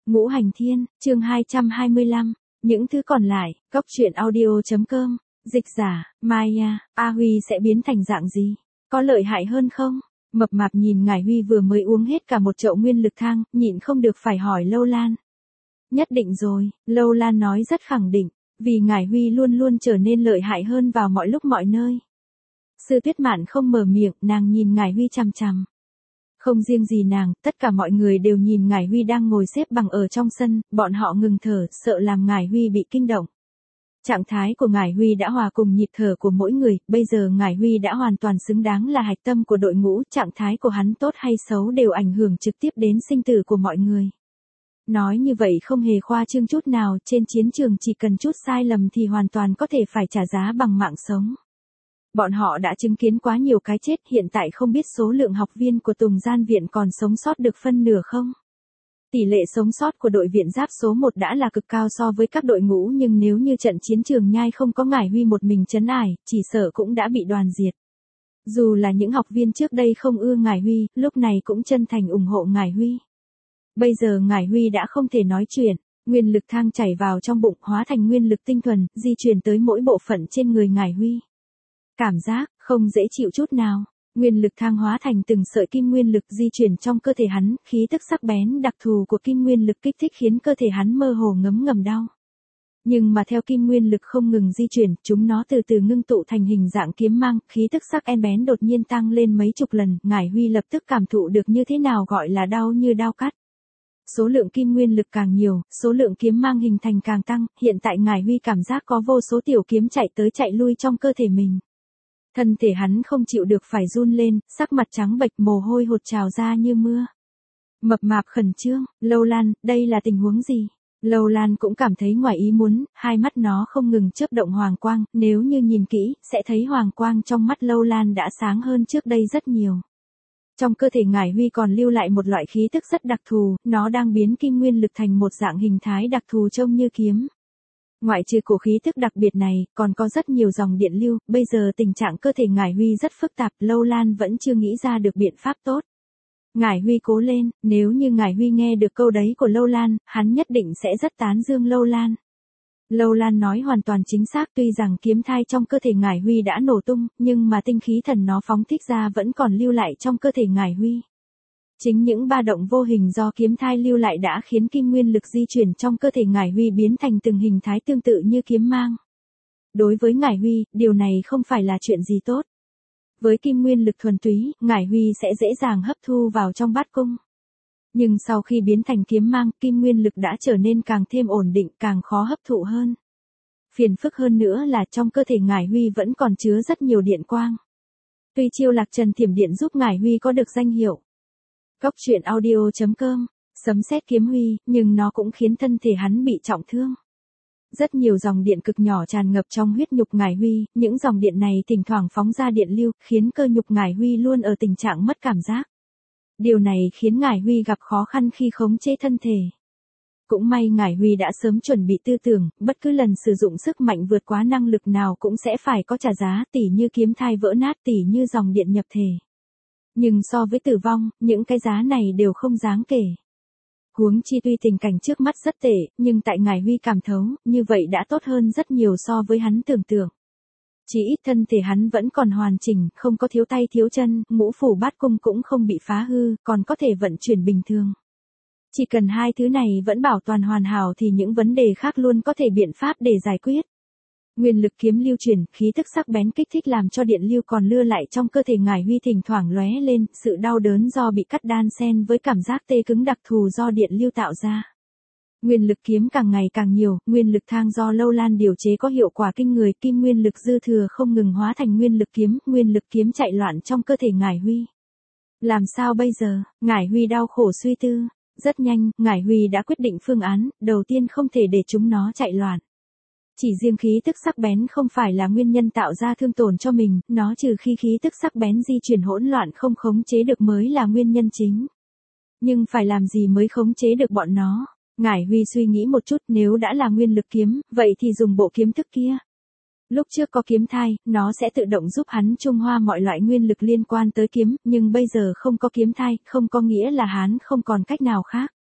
Ngũ Hành Thiên, chương 225, những thứ còn lại, Cốc Truyện Audio.com, dịch giả, Maya, A Huy sẽ biến thành dạng gì? Có lợi hại hơn không? Mập mạp nhìn Ngải Huy vừa mới uống hết cả một chậu nguyên lực thang, nhịn không được phải hỏi Lâu Lan. Nhất định rồi, Lâu Lan nói rất khẳng định, vì Ngải Huy luôn luôn trở nên lợi hại hơn vào mọi lúc mọi nơi. Sư Tuyết Mạn không mở miệng, nàng nhìn Ngải Huy chằm chằm. Không riêng gì nàng, tất cả mọi người đều nhìn Ngải Huy đang ngồi xếp bằng ở trong sân, bọn họ ngừng thở, sợ làm Ngải Huy bị kinh động. Trạng thái của Ngải Huy đã hòa cùng nhịp thở của mỗi người, bây giờ Ngải Huy đã hoàn toàn xứng đáng là hạch tâm của đội ngũ, trạng thái của hắn tốt hay xấu đều ảnh hưởng trực tiếp đến sinh tử của mọi người. Nói như vậy không hề khoa trương chút nào, trên chiến trường chỉ cần chút sai lầm thì hoàn toàn có thể phải trả giá bằng mạng sống. Bọn họ đã chứng kiến quá nhiều cái chết, hiện tại không biết số lượng học viên của Tùng Gian Viện còn sống sót được phân nửa không? Tỷ lệ sống sót của đội viện giáp số 1 đã là cực cao so với các đội ngũ, nhưng nếu như trận chiến trường nhai không có Ngải Huy một mình trấn ải, chỉ sợ cũng đã bị đoàn diệt. Dù là những học viên trước đây không ưa Ngải Huy, lúc này cũng chân thành ủng hộ Ngải Huy. Bây giờ Ngải Huy đã không thể nói chuyện, nguyên lực thang chảy vào trong bụng hóa thành nguyên lực tinh thuần, di chuyển tới mỗi bộ phận trên người Ngải Huy. Cảm giác không dễ chịu chút nào, nguyên lực thang hóa thành từng sợi kim nguyên lực di chuyển trong cơ thể hắn, khí tức sắc bén đặc thù của kim nguyên lực kích thích khiến cơ thể hắn mơ hồ ngấm ngầm đau. Nhưng mà theo kim nguyên lực không ngừng di chuyển, chúng nó từ từ ngưng tụ thành hình dạng kiếm mang, khí tức sắc bén đột nhiên tăng lên mấy chục lần, Ngải Huy lập tức cảm thụ được như thế nào gọi là đau như đao cắt. Số lượng kim nguyên lực càng nhiều, số lượng kiếm mang hình thành càng tăng, hiện tại Ngải Huy cảm giác có vô số tiểu kiếm chạy tới chạy lui trong cơ thể mình. Thân thể hắn không chịu được phải run lên, sắc mặt trắng bệch, mồ hôi hột trào ra như mưa. Mập mạp khẩn trương, Lâu Lan, đây là tình huống gì? Lâu Lan cũng cảm thấy ngoài ý muốn, hai mắt nó không ngừng chớp động hoàng quang, nếu như nhìn kỹ, sẽ thấy hoàng quang trong mắt Lâu Lan đã sáng hơn trước đây rất nhiều. Trong cơ thể Ngải Huy còn lưu lại một loại khí tức rất đặc thù, nó đang biến kim nguyên lực thành một dạng hình thái đặc thù trông như kiếm. Ngoại trừ cổ khí tức đặc biệt này, còn có rất nhiều dòng điện lưu, bây giờ tình trạng cơ thể Ngải Huy rất phức tạp, Lâu Lan vẫn chưa nghĩ ra được biện pháp tốt. Ngải Huy cố lên, nếu như Ngải Huy nghe được câu đấy của Lâu Lan, hắn nhất định sẽ rất tán dương Lâu Lan. Lâu Lan nói hoàn toàn chính xác, tuy rằng kiếm thai trong cơ thể Ngải Huy đã nổ tung, nhưng mà tinh khí thần nó phóng thích ra vẫn còn lưu lại trong cơ thể Ngải Huy. Chính những ba động vô hình do kiếm thai lưu lại đã khiến kim nguyên lực di chuyển trong cơ thể Ngải Huy biến thành từng hình thái tương tự như kiếm mang. Đối với Ngải Huy, điều này không phải là chuyện gì tốt. Với kim nguyên lực thuần túy, Ngải Huy sẽ dễ dàng hấp thu vào trong bát cung. Nhưng sau khi biến thành kiếm mang, kim nguyên lực đã trở nên càng thêm ổn định, càng khó hấp thụ hơn. Phiền phức hơn nữa là trong cơ thể Ngải Huy vẫn còn chứa rất nhiều điện quang. Tuy chiêu Lạc Trần Thiểm Điện giúp Ngải Huy có được danh hiệu Cốc Truyện Audio.com, sấm sét kiếm huy, nhưng nó cũng khiến thân thể hắn bị trọng thương. Rất nhiều dòng điện cực nhỏ tràn ngập trong huyết nhục Ngải Huy, những dòng điện này thỉnh thoảng phóng ra điện lưu, khiến cơ nhục Ngải Huy luôn ở tình trạng mất cảm giác. Điều này khiến Ngải Huy gặp khó khăn khi khống chế thân thể. Cũng may Ngải Huy đã sớm chuẩn bị tư tưởng, bất cứ lần sử dụng sức mạnh vượt quá năng lực nào cũng sẽ phải có trả giá, tỉ như kiếm thai vỡ nát, tỉ như dòng điện nhập thể. Nhưng so với tử vong, những cái giá này đều không đáng kể. Huống chi tuy tình cảnh trước mắt rất tệ, nhưng tại Ngải Huy cảm thấu, như vậy đã tốt hơn rất nhiều so với hắn tưởng tượng. Chỉ ít thân thể hắn vẫn còn hoàn chỉnh, không có thiếu tay thiếu chân, ngũ phủ bát cung cũng không bị phá hư, còn có thể vận chuyển bình thường. Chỉ cần hai thứ này vẫn bảo toàn hoàn hảo thì những vấn đề khác luôn có thể biện pháp để giải quyết. Nguyên lực kiếm lưu chuyển, khí tức sắc bén kích thích làm cho điện lưu còn lưu lại trong cơ thể Ngải Huy thỉnh thoảng lóe lên, sự đau đớn do bị cắt đan xen với cảm giác tê cứng đặc thù do điện lưu tạo ra. Nguyên lực kiếm càng ngày càng nhiều, nguyên lực thang do Lâu Lan điều chế có hiệu quả kinh người, kim nguyên lực dư thừa không ngừng hóa thành nguyên lực kiếm chạy loạn trong cơ thể Ngải Huy. Làm sao bây giờ? Ngải Huy đau khổ suy tư. Rất nhanh, Ngải Huy đã quyết định phương án, đầu tiên không thể để chúng nó chạy loạn. Chỉ riêng khí tức sắc bén không phải là nguyên nhân tạo ra thương tổn cho mình, nó trừ khi khí tức sắc bén di chuyển hỗn loạn không khống chế được mới là nguyên nhân chính. Nhưng phải làm gì mới khống chế được bọn nó? Ngải Huy suy nghĩ một chút, nếu đã là nguyên lực kiếm, vậy thì dùng bộ kiếm thức kia. Lúc trước có kiếm thai, nó sẽ tự động giúp hắn trung hòa mọi loại nguyên lực liên quan tới kiếm, nhưng bây giờ không có kiếm thai, không có nghĩa là hắn không còn cách nào khác.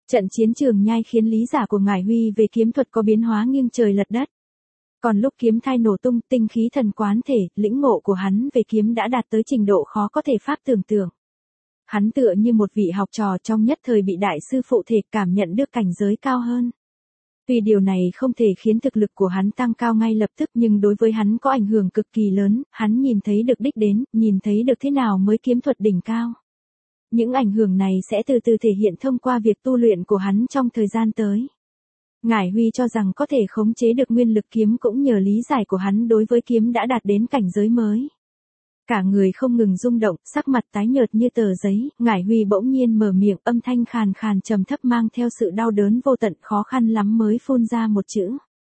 Trận chiến Trường Nhai khiến lý giả của Ngải Huy về kiếm thuật có biến hóa nghiêng trời lật đất. Còn lúc kiếm thai nổ tung, tinh khí thần quán thể, lĩnh ngộ của hắn về kiếm đã đạt tới trình độ khó có thể pháp tưởng tượng. Hắn tựa như một vị học trò trong nhất thời bị đại sư phụ thể cảm nhận được cảnh giới cao hơn. Tuy điều này không thể khiến thực lực của hắn tăng cao ngay lập tức nhưng đối với hắn có ảnh hưởng cực kỳ lớn, hắn nhìn thấy được đích đến, nhìn thấy được thế nào mới kiếm thuật đỉnh cao. Những ảnh hưởng này sẽ từ từ thể hiện thông qua việc tu luyện của hắn trong thời gian tới. Ngải Huy cho rằng có thể khống chế được nguyên lực kiếm cũng nhờ lý giải của hắn đối với kiếm đã đạt đến cảnh giới mới. Cả người không ngừng rung động, sắc mặt tái nhợt như tờ giấy, Ngải Huy bỗng nhiên mở miệng, âm thanh khàn khàn trầm thấp mang theo sự đau đớn vô tận, khó khăn lắm mới phun ra một chữ.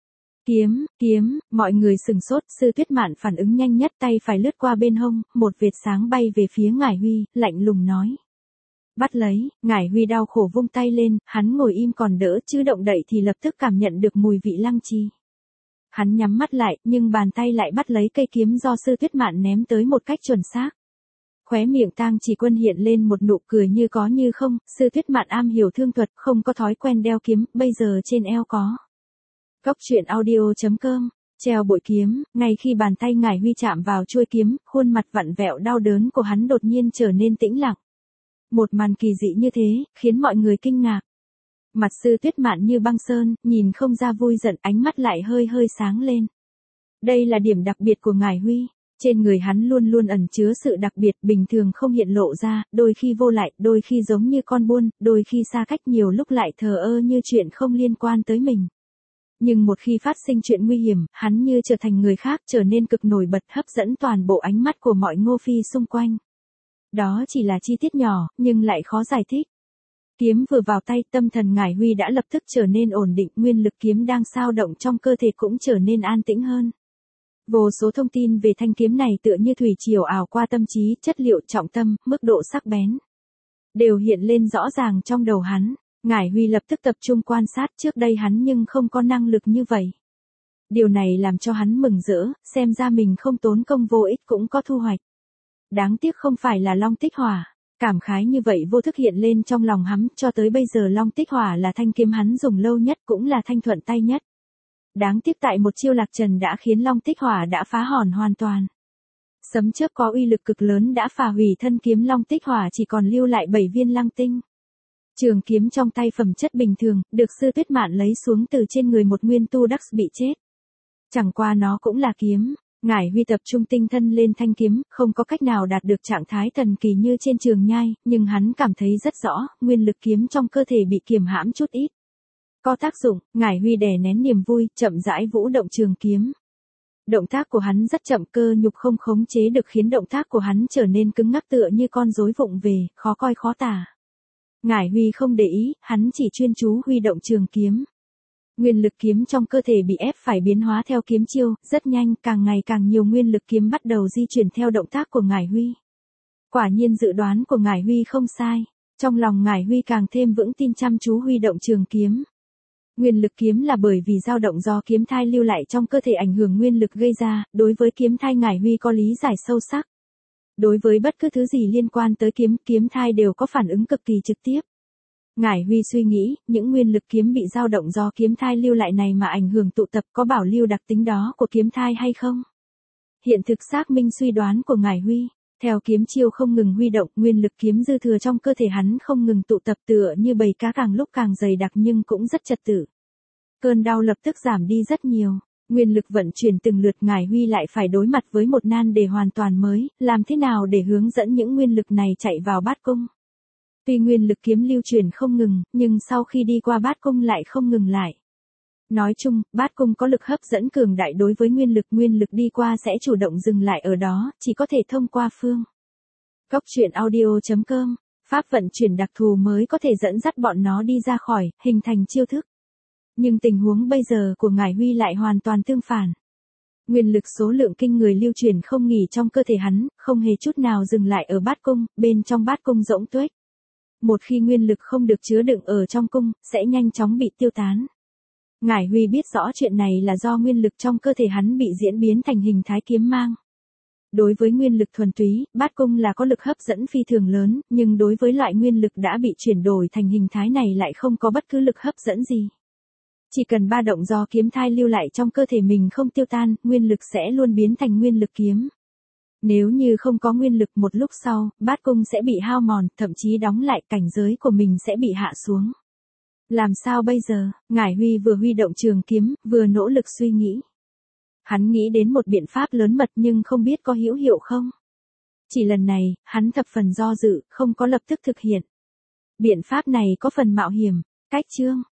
Kiếm, mọi người sừng sốt, Sư Tuyết Mạn phản ứng nhanh nhất, tay phải lướt qua bên hông, một vệt sáng bay về phía Ngải Huy, lạnh lùng nói. Bắt lấy, Ngải Huy đau khổ vung tay lên, hắn ngồi im còn đỡ chứ động đậy thì lập tức cảm nhận được mùi vị lăng chi. Hắn nhắm mắt lại, nhưng bàn tay lại bắt lấy cây kiếm do Sư Tuyết Mạn ném tới một cách chuẩn xác. Khóe miệng Tang Chỉ Quân hiện lên một nụ cười như có như không, Sư Tuyết Mạn am hiểu thương thuật, không có thói quen đeo kiếm, bây giờ trên eo có. Góc truyện audio.com, treo bội kiếm, ngay khi bàn tay Ngải Huy chạm vào chuôi kiếm, khuôn mặt vặn vẹo đau đớn của hắn đột nhiên trở nên tĩnh lặng. Một màn kỳ dị như thế, khiến mọi người kinh ngạc. Mặt Sư Tuyết Mạn như băng sơn, nhìn không ra vui giận, ánh mắt lại hơi hơi sáng lên. Đây là điểm đặc biệt của Ngải Huy, trên người hắn luôn luôn ẩn chứa sự đặc biệt bình thường không hiện lộ ra, đôi khi vô lại, đôi khi giống như con buôn, đôi khi xa cách, nhiều lúc lại thờ ơ như chuyện không liên quan tới mình. Nhưng một khi phát sinh chuyện nguy hiểm, hắn như trở thành người khác, trở nên cực nổi bật, hấp dẫn toàn bộ ánh mắt của mọi Ngô Phi xung quanh. Đó chỉ là chi tiết nhỏ, nhưng lại khó giải thích. Kiếm vừa vào tay, tâm thần Ngải Huy đã lập tức trở nên ổn định, nguyên lực kiếm đang xao động trong cơ thể cũng trở nên an tĩnh hơn. Vô số thông tin về thanh kiếm này tựa như thủy triều ào qua tâm trí, chất liệu, trọng tâm, mức độ sắc bén, đều hiện lên rõ ràng trong đầu hắn. Ngải Huy lập tức tập trung quan sát, trước đây hắn nhưng không có năng lực như vậy. Điều này làm cho hắn mừng rỡ, xem ra mình không tốn công vô ích cũng có thu hoạch. Đáng tiếc không phải là Long Tích Hỏa. Cảm khái như vậy vô thức hiện lên trong lòng hắn, cho tới bây giờ Long Tích Hỏa là thanh kiếm hắn dùng lâu nhất, cũng là thanh thuận tay nhất. Đáng tiếc tại một chiêu lạc trần đã khiến Long Tích Hỏa đã phá hỏn hoàn toàn. Sấm chớp có uy lực cực lớn đã phá hủy thân kiếm Long Tích Hỏa, chỉ còn lưu lại 7 viên lăng tinh. Trường kiếm trong tay phẩm chất bình thường, được Sư Tuyết Mạn lấy xuống từ trên người một nguyên tu đắc bị chết. Chẳng qua nó cũng là kiếm. Ngải Huy tập trung tinh thần lên thanh kiếm, không có cách nào đạt được trạng thái thần kỳ như trên Trường Nhai, nhưng hắn cảm thấy rất rõ, nguyên lực kiếm trong cơ thể bị kiềm hãm chút ít. Có tác dụng, Ngải Huy đè nén niềm vui, chậm rãi vũ động trường kiếm. Động tác của hắn rất chậm, cơ nhục không khống chế được khiến động tác của hắn trở nên cứng ngắc tựa như con rối vụng về, khó coi khó tả. Ngải Huy không để ý, hắn chỉ chuyên chú huy động trường kiếm. Nguyên lực kiếm trong cơ thể bị ép phải biến hóa theo kiếm chiêu, rất nhanh, càng ngày càng nhiều nguyên lực kiếm bắt đầu di chuyển theo động tác của Ngải Huy. Quả nhiên dự đoán của Ngải Huy không sai, trong lòng Ngải Huy càng thêm vững tin, chăm chú huy động trường kiếm. Nguyên lực kiếm là bởi vì dao động do kiếm thai lưu lại trong cơ thể ảnh hưởng nguyên lực gây ra, đối với kiếm thai Ngải Huy có lý giải sâu sắc. Đối với bất cứ thứ gì liên quan tới kiếm thai đều có phản ứng cực kỳ trực tiếp. Ngải Huy suy nghĩ, những nguyên lực kiếm bị dao động do kiếm thai lưu lại này mà ảnh hưởng tụ tập có bảo lưu đặc tính đó của kiếm thai hay không? Hiện thực xác minh suy đoán của Ngải Huy, theo kiếm chiêu không ngừng huy động, nguyên lực kiếm dư thừa trong cơ thể hắn không ngừng tụ tập tựa như bầy cá càng lúc càng dày đặc nhưng cũng rất trật tự. Cơn đau lập tức giảm đi rất nhiều, nguyên lực vận chuyển từng lượt, Ngải Huy lại phải đối mặt với một nan đề hoàn toàn mới, làm thế nào để hướng dẫn những nguyên lực này chạy vào bát cung? Tuy nguyên lực kiếm lưu truyền không ngừng, nhưng sau khi đi qua bát cung lại không ngừng lại. Nói chung, bát cung có lực hấp dẫn cường đại đối với nguyên lực đi qua sẽ chủ động dừng lại ở đó, chỉ có thể thông qua phương. Góc truyện audio.com, pháp vận chuyển đặc thù mới có thể dẫn dắt bọn nó đi ra khỏi, hình thành chiêu thức. Nhưng tình huống bây giờ của Ngải Huy lại hoàn toàn tương phản. Nguyên lực số lượng kinh người lưu truyền không nghỉ trong cơ thể hắn, không hề chút nào dừng lại ở bát cung, bên trong bát cung rỗng tuếch. Một khi nguyên lực không được chứa đựng ở trong cung, sẽ nhanh chóng bị tiêu tán. Ngải Huy biết rõ chuyện này là do nguyên lực trong cơ thể hắn bị diễn biến thành hình thái kiếm mang. Đối với nguyên lực thuần túy, bát cung là có lực hấp dẫn phi thường lớn, nhưng đối với loại nguyên lực đã bị chuyển đổi thành hình thái này lại không có bất cứ lực hấp dẫn gì. Chỉ cần ba động do kiếm thai lưu lại trong cơ thể mình không tiêu tan, nguyên lực sẽ luôn biến thành nguyên lực kiếm. Nếu như không có nguyên lực một lúc sau, bát cung sẽ bị hao mòn, thậm chí đóng lại, cảnh giới của mình sẽ bị hạ xuống. Làm sao bây giờ? Ngải Huy vừa huy động trường kiếm, vừa nỗ lực suy nghĩ. Hắn nghĩ đến một biện pháp lớn mật nhưng không biết có hữu hiệu không. Chỉ lần này, hắn thập phần do dự, không có lập tức thực hiện. Biện pháp này có phần mạo hiểm. Cách chương